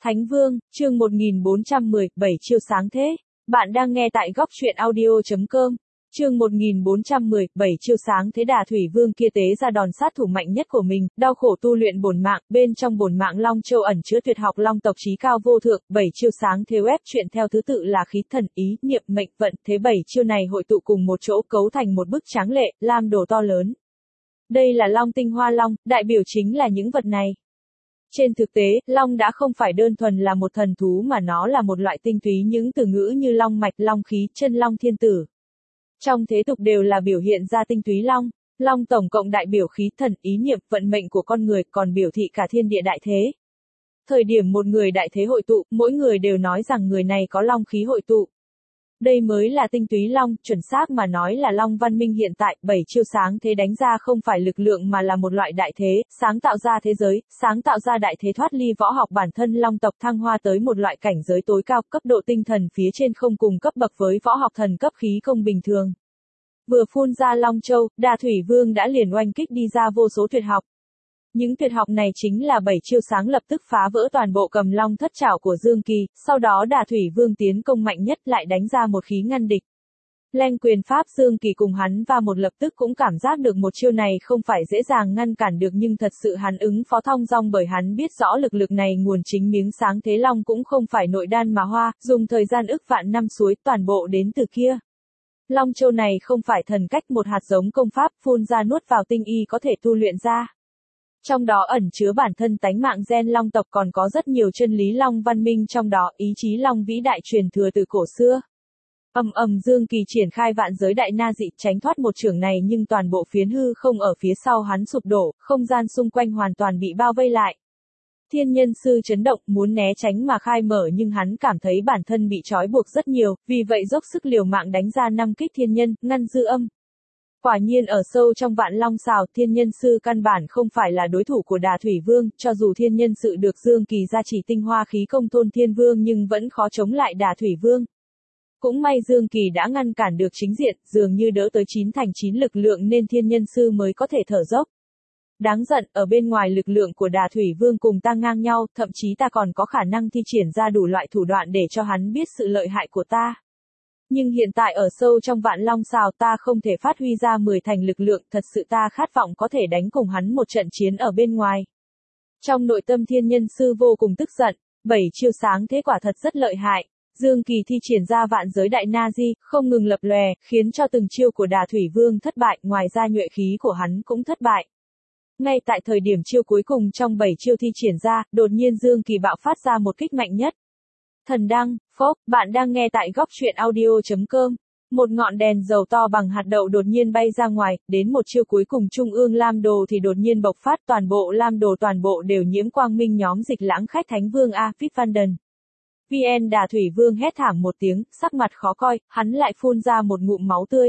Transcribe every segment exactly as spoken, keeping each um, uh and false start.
Thánh Vương, chương một nghìn bốn trăm mười, bảy chiêu sáng thế. Bạn đang nghe tại góc truyện audio chấm com. Chương một nghìn bốn trăm mười, bảy chiêu sáng thế. Đà Thủy Vương kia tế ra đòn sát thủ mạnh nhất của mình, đau khổ tu luyện bổn mạng, bên trong bổn mạng Long Châu ẩn chứa tuyệt học Long tộc chí cao vô thượng. Bảy chiêu sáng thế web truyện theo thứ tự là khí, thần, ý, niệm, mệnh, vận. Thế bảy chiêu này hội tụ cùng một chỗ cấu thành một bức tráng lệ, lam đồ to lớn. Đây là Long tinh hoa long, đại biểu chính là những vật này. Trên thực tế, long đã không phải đơn thuần là một thần thú mà nó là một loại tinh túy, những từ ngữ như long mạch, long khí, chân long thiên tử. Trong thế tục đều là biểu hiện ra tinh túy long. Long tổng cộng đại biểu khí, thần, ý, niệm, vận mệnh của con người, còn biểu thị cả thiên địa đại thế. Thời điểm một người đại thế hội tụ, mỗi người đều nói rằng người này có long khí hội tụ. Đây mới là tinh túy long, chuẩn xác mà nói là long văn minh hiện tại. Bảy chiêu sáng thế đánh ra không phải lực lượng mà là một loại đại thế, sáng tạo ra thế giới, sáng tạo ra đại thế, thoát ly võ học, bản thân long tộc thăng hoa tới một loại cảnh giới tối cao, cấp độ tinh thần phía trên không cùng cấp bậc với võ học thần cấp khí công bình thường. Vừa phun ra Long Châu, Đà Thủy Vương đã liền oanh kích đi ra vô số tuyệt học. Những tuyệt học này chính là bảy chiêu sáng lập tức phá vỡ toàn bộ cầm long thất trảo của Dương Kỳ, sau đó Đà Thủy Vương tiến công mạnh nhất lại đánh ra một khí ngăn địch. Leng quyền pháp. Dương Kỳ cùng hắn va một lập tức cũng cảm giác được một chiêu này không phải dễ dàng ngăn cản được, nhưng thật sự hắn ứng phó thong dong bởi hắn biết rõ lực lực này nguồn chính miếng sáng thế long cũng không phải nội đan mà hoa, dùng thời gian ức vạn năm suối, toàn bộ đến từ kia. Long Châu này không phải thần cách, một hạt giống công pháp phun ra nuốt vào tinh y có thể tu luyện ra. Trong đó ẩn chứa bản thân tánh mạng gen long tộc, còn có rất nhiều chân lý long văn minh trong đó, ý chí long vĩ đại truyền thừa từ cổ xưa. Ầm ầm. Dương Kỳ triển khai vạn giới đại na dị, tránh thoát một chưởng này, nhưng toàn bộ phiến hư không ở phía sau hắn sụp đổ, không gian xung quanh hoàn toàn bị bao vây lại. Thiên nhân sư chấn động, muốn né tránh mà khai mở, nhưng hắn cảm thấy bản thân bị trói buộc rất nhiều, vì vậy dốc sức liều mạng đánh ra năm kích thiên nhân, ngăn dư âm. Quả nhiên ở sâu trong vạn long xào, thiên nhân sư căn bản không phải là đối thủ của Đà Thủy Vương, cho dù thiên nhân sự được Dương Kỳ gia trì tinh hoa khí công thôn thiên vương nhưng vẫn khó chống lại Đà Thủy Vương. Cũng may Dương Kỳ đã ngăn cản được chính diện, dường như đỡ tới chín thành chín lực lượng nên thiên nhân sư mới có thể thở dốc. Đáng giận, ở bên ngoài lực lượng của Đà Thủy Vương cùng ta ngang nhau, thậm chí ta còn có khả năng thi triển ra đủ loại thủ đoạn để cho hắn biết sự lợi hại của ta. Nhưng hiện tại ở sâu trong vạn long xào ta không thể phát huy ra mười thành lực lượng, thật sự ta khát vọng có thể đánh cùng hắn một trận chiến ở bên ngoài. Trong nội tâm thiên nhân sư vô cùng tức giận, bảy chiêu sáng thế quả thật rất lợi hại. Dương Kỳ thi triển ra vạn giới đại na di, không ngừng lập lòe, khiến cho từng chiêu của Đà Thủy Vương thất bại, ngoài ra nhuệ khí của hắn cũng thất bại. Ngay tại thời điểm chiêu cuối cùng trong bảy chiêu thi triển ra, đột nhiên Dương Kỳ bạo phát ra một kích mạnh nhất. Thần đăng, phốc, bạn đang nghe tại góc truyện audio chấm com. Một ngọn đèn dầu to bằng hạt đậu đột nhiên bay ra ngoài, đến một chiêu cuối cùng trung ương lam đồ thì đột nhiên bộc phát, toàn bộ lam đồ toàn bộ đều nhiễm quang minh. Nhóm dịch lãng khách Thánh Vương A Phít Văn Đần. vê en Đà Thủy Vương hét thảm một tiếng, sắc mặt khó coi, hắn lại phun ra một ngụm máu tươi.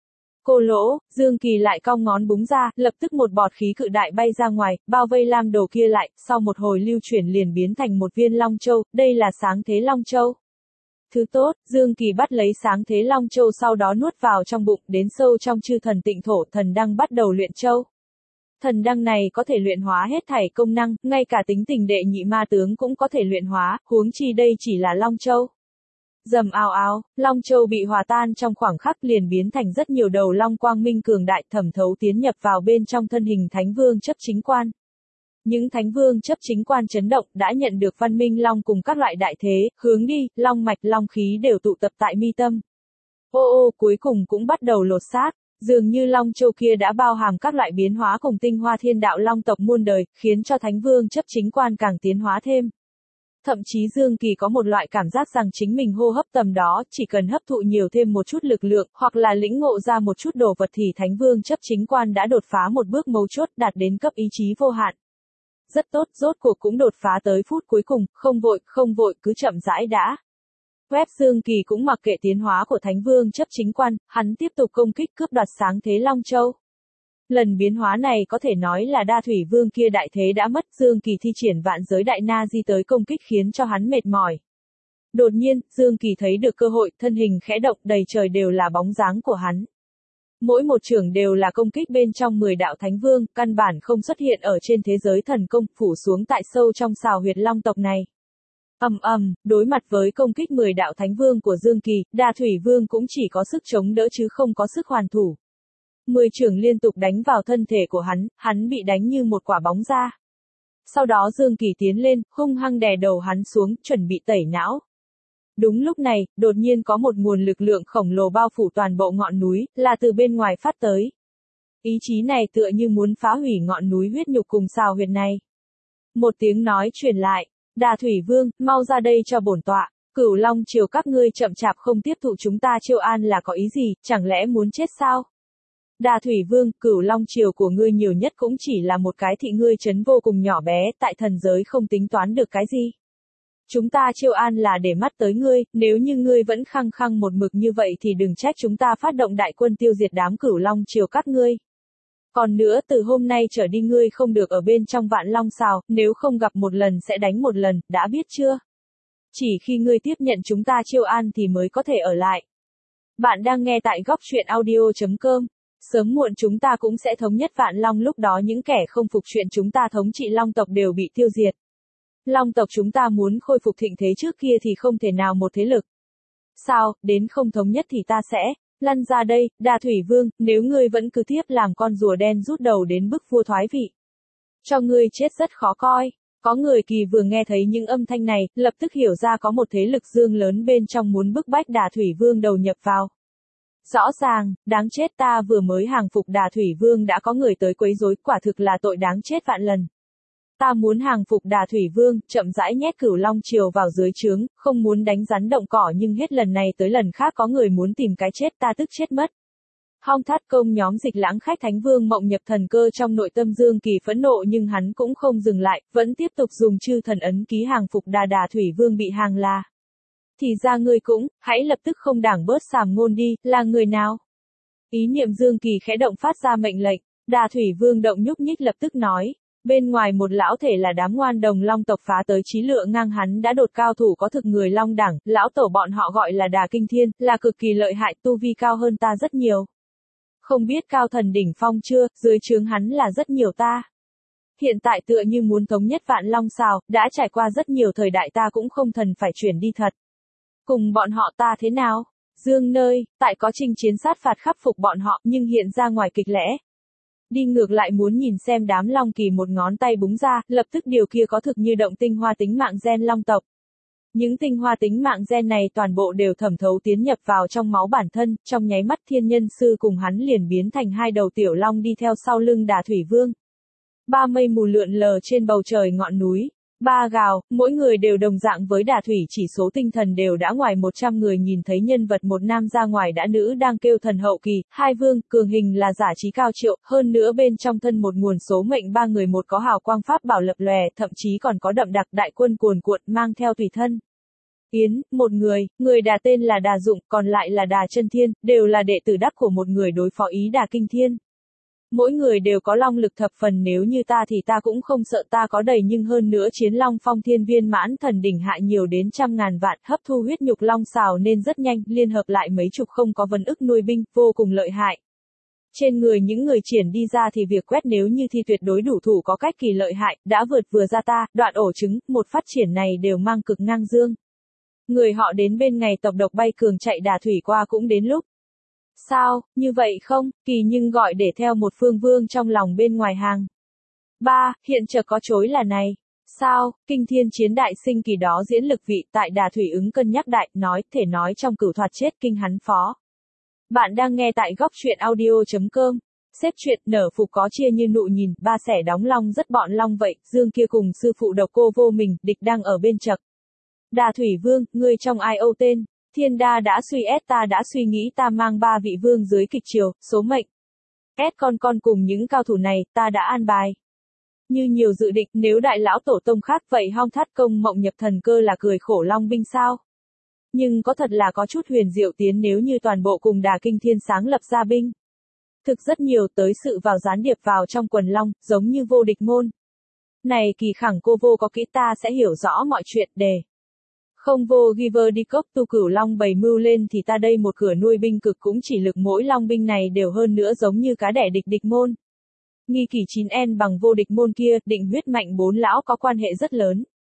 Cô lỗ. Dương Kỳ lại cong ngón búng ra, lập tức một bọt khí cự đại bay ra ngoài, bao vây lam đồ kia lại, sau một hồi lưu chuyển liền biến thành một viên Long Châu, đây là sáng thế Long Châu. Thứ tốt, Dương Kỳ bắt lấy sáng thế Long Châu sau đó nuốt vào trong bụng, đến sâu trong chư thần tịnh thổ, thần đăng bắt đầu luyện châu. Thần đăng này có thể luyện hóa hết thảy công năng, ngay cả tính tình đệ nhị ma tướng cũng có thể luyện hóa, huống chi đây chỉ là Long Châu. Rầm ào ào, Long Châu bị hòa tan trong khoảng khắc liền biến thành rất nhiều đầu long quang minh cường đại, thẩm thấu tiến nhập vào bên trong thân hình Thánh Vương chấp chính quan. Những Thánh Vương chấp chính quan chấn động, đã nhận được văn minh long cùng các loại đại thế, hướng đi, long mạch, long khí đều tụ tập tại mi tâm. Ô ô, cuối cùng cũng bắt đầu lột xác, dường như Long Châu kia đã bao hàm các loại biến hóa cùng tinh hoa thiên đạo long tộc muôn đời, khiến cho Thánh Vương chấp chính quan càng tiến hóa thêm. Thậm chí Dương Kỳ có một loại cảm giác rằng chính mình hô hấp tầm đó, chỉ cần hấp thụ nhiều thêm một chút lực lượng, hoặc là lĩnh ngộ ra một chút đồ vật thì Thánh Vương chấp chính quan đã đột phá một bước mấu chốt, đạt đến cấp ý chí vô hạn. Rất tốt, rốt cuộc cũng đột phá tới phút cuối cùng, không vội, không vội, cứ chậm rãi đã. Web Dương Kỳ cũng mặc kệ tiến hóa của Thánh Vương chấp chính quan, hắn tiếp tục công kích cướp đoạt sáng thế Long Châu. Lần biến hóa này có thể nói là Đa Thủy Vương kia đại thế đã mất, Dương Kỳ thi triển vạn giới đại na di tới công kích khiến cho hắn mệt mỏi. Đột nhiên, Dương Kỳ thấy được cơ hội, thân hình khẽ động, đầy trời đều là bóng dáng của hắn. Mỗi một chưởng đều là công kích bên trong mười đạo Thánh Vương, căn bản không xuất hiện ở trên thế giới thần công, phủ xuống tại sâu trong xào huyệt long tộc này. Ầm ầm, đối mặt với công kích mười đạo thánh vương của Dương Kỳ, Đà Thủy Vương cũng chỉ có sức chống đỡ chứ không có sức hoàn thủ. Mười chưởng liên tục đánh vào thân thể của hắn, hắn bị đánh như một quả bóng ra. Sau đó Dương Kỳ tiến lên, hung hăng đè đầu hắn xuống, chuẩn bị tẩy não. Đúng lúc này, đột nhiên có một nguồn lực lượng khổng lồ bao phủ toàn bộ ngọn núi, là từ bên ngoài phát tới. Ý chí này tựa như muốn phá hủy ngọn núi huyết nhục cùng xào huyệt này. Một tiếng nói truyền lại, Đà Thủy Vương, mau ra đây cho bổn tọa, Cửu Long triều các ngươi chậm chạp không tiếp thụ chúng ta chiêu an là có ý gì, chẳng lẽ muốn chết sao? Đà Thủy Vương, Cửu Long triều của ngươi nhiều nhất cũng chỉ là một cái thị ngươi trấn vô cùng nhỏ bé, tại thần giới không tính toán được cái gì. Chúng ta chiêu an là để mắt tới ngươi, nếu như ngươi vẫn khăng khăng một mực như vậy thì đừng trách chúng ta phát động đại quân tiêu diệt đám Cửu Long triều các ngươi. Còn nữa từ hôm nay trở đi ngươi không được ở bên trong Vạn Long Sào, nếu không gặp một lần sẽ đánh một lần, đã biết chưa? Chỉ khi ngươi tiếp nhận chúng ta chiêu an thì mới có thể ở lại. Bạn đang nghe tại góc truyện audio chấm com. Sớm muộn chúng ta cũng sẽ thống nhất Vạn Long, lúc đó những kẻ không phục chuyện chúng ta thống trị Long tộc đều bị tiêu diệt. Long tộc chúng ta muốn khôi phục thịnh thế trước kia thì không thể nào một thế lực. Sao, đến không thống nhất thì ta sẽ lăn ra đây, Đà Thủy Vương, nếu ngươi vẫn cứ tiếp làm con rùa đen rút đầu đến bức vua thoái vị. Cho ngươi chết rất khó coi. Có người Kỳ vừa nghe thấy những âm thanh này, lập tức hiểu ra có một thế lực dương lớn bên trong muốn bức bách Đà Thủy Vương đầu nhập vào. Rõ ràng, đáng chết, ta vừa mới hàng phục Đà Thủy Vương đã có người tới quấy rối, quả thực là tội đáng chết vạn lần. Ta muốn hàng phục Đà Thủy Vương, chậm rãi nhét Cửu Long triều vào dưới trướng, không muốn đánh rắn động cỏ, nhưng hết lần này tới lần khác có người muốn tìm cái chết, ta tức chết mất. Hong Thát Công nhóm Dịch Lãng khách Thánh Vương mộng nhập thần cơ, trong nội tâm Dương Kỳ phẫn nộ nhưng hắn cũng không dừng lại, vẫn tiếp tục dùng chư thần ấn ký hàng phục Đà Đà Thủy Vương bị hàng là. Thì ra ngươi cũng, hãy lập tức không đảng bớt sàm ngôn đi, là người nào? Ý niệm Dương Kỳ khẽ động phát ra mệnh lệnh, Đà Thủy Vương động nhúc nhích lập tức nói. Bên ngoài một lão thể là đám ngoan đồng Long tộc phá tới trí lựa ngang hắn đã đột cao thủ có thực người Long đẳng, lão tổ bọn họ gọi là Đà Kinh Thiên, là cực kỳ lợi hại, tu vi cao hơn ta rất nhiều. Không biết cao thần đỉnh phong chưa, dưới trướng hắn là rất nhiều ta. Hiện tại tựa như muốn thống nhất Vạn Long Sào, đã trải qua rất nhiều thời đại, ta cũng không thần phải chuyển đi thật. Cùng bọn họ ta thế nào? Dương nơi, tại có chinh chiến sát phạt khắc phục bọn họ, nhưng hiện ra ngoài kịch lẽ. Đi ngược lại muốn nhìn xem đám Long Kỳ một ngón tay búng ra, lập tức điều kia có thực như động tinh hoa tính mạng gen Long tộc. Những tinh hoa tính mạng gen này toàn bộ đều thẩm thấu tiến nhập vào trong máu bản thân, trong nháy mắt Thiên Nhân Sư cùng hắn liền biến thành hai đầu tiểu long đi theo sau lưng Đà Thủy Vương. Ba mây mù lượn lờ trên bầu trời ngọn núi. Ba gào, mỗi người đều đồng dạng với Đà Thủy, chỉ số tinh thần đều đã ngoài một trăm người, nhìn thấy nhân vật một nam ra ngoài đã nữ đang kêu thần hậu kỳ, hai vương, cường hình là giả trí cao triệu, hơn nữa bên trong thân một nguồn số mệnh ba người, một có hào quang pháp bảo lập lòe, thậm chí còn có đậm đặc đại quân cuồn cuộn mang theo tùy thân. Yến, một người, người Đà tên là Đà Dụng, còn lại là Đà Chân Thiên, đều là đệ tử đắc của một người đối phó ý Đà Kinh Thiên. Mỗi người đều có long lực thập phần, nếu như ta thì ta cũng không sợ, ta có đầy, nhưng hơn nữa chiến long phong thiên viên mãn thần đỉnh hạ nhiều đến trăm ngàn vạn, hấp thu huyết nhục long xào nên rất nhanh, liên hợp lại mấy chục không có vấn ức nuôi binh, vô cùng lợi hại. Trên người những người triển đi ra thì việc quét nếu như thi tuyệt đối đủ thủ có cách kỳ lợi hại, đã vượt vừa ra ta, đoạn ổ trứng, một phát triển này đều mang cực ngang dương. Người họ đến bên ngày tộc độc bay cường chạy Đà Thủy qua cũng đến lúc. Sao, như vậy không, kỳ nhưng gọi để theo một phương vương trong lòng bên ngoài hàng. Ba, hiện chợt có chối là này. Sao, kinh thiên chiến đại sinh kỳ đó diễn lực vị tại Đà Thủy ứng cân nhắc đại, nói, thể nói trong cửu thoạt chết kinh hắn phó. Bạn đang nghe tại góc truyện audio chấm com. Xếp chuyện nở phục có chia như nụ nhìn, ba sẻ đóng long rất bọn long vậy, Dương kia cùng sư phụ độc cô vô mình, địch đang ở bên chật. Đà Thủy Vương, ngươi trong ai âu tên? Thiên đa đã suy ép, ta đã suy nghĩ, ta mang ba vị vương dưới kịch triều, số mệnh. Ép con con cùng những cao thủ này, ta đã an bài. Như nhiều dự định, nếu đại lão tổ tông khác vậy Hong Thát Công mộng nhập thần cơ là cười khổ long binh sao? Nhưng có thật là có chút huyền diệu tiến nếu như toàn bộ cùng Đà Kinh Thiên sáng lập ra binh. Thực rất nhiều tới sự vào gián điệp vào trong quần long, giống như vô địch môn. Này kỳ khẳng cô vô có kỹ, ta sẽ hiểu rõ mọi chuyện đề. Không vô giver đi cốc tu cửu long bày mưu lên thì ta đây một cửa nuôi binh cực cũng chỉ lực mỗi long binh này đều hơn nữa giống như cá đẻ địch địch môn. Nghi kỷ chín en bằng vô địch môn kia, định huyết mạnh bốn lão có quan hệ rất lớn.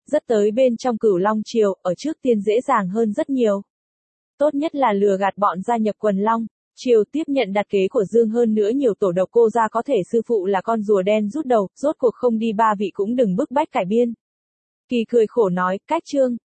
rất tới bên trong Cửu Long Triều, ở trước tiên dễ dàng hơn rất nhiều. Tốt nhất là lừa gạt bọn gia nhập quần Long Triều tiếp nhận đặt kế của Dương, hơn nữa nhiều tổ độc cô gia có thể sư phụ là con rùa đen rút đầu, rốt cuộc không đi ba vị cũng đừng bức bách cải biên. Kỳ cười khổ nói, cách Trương,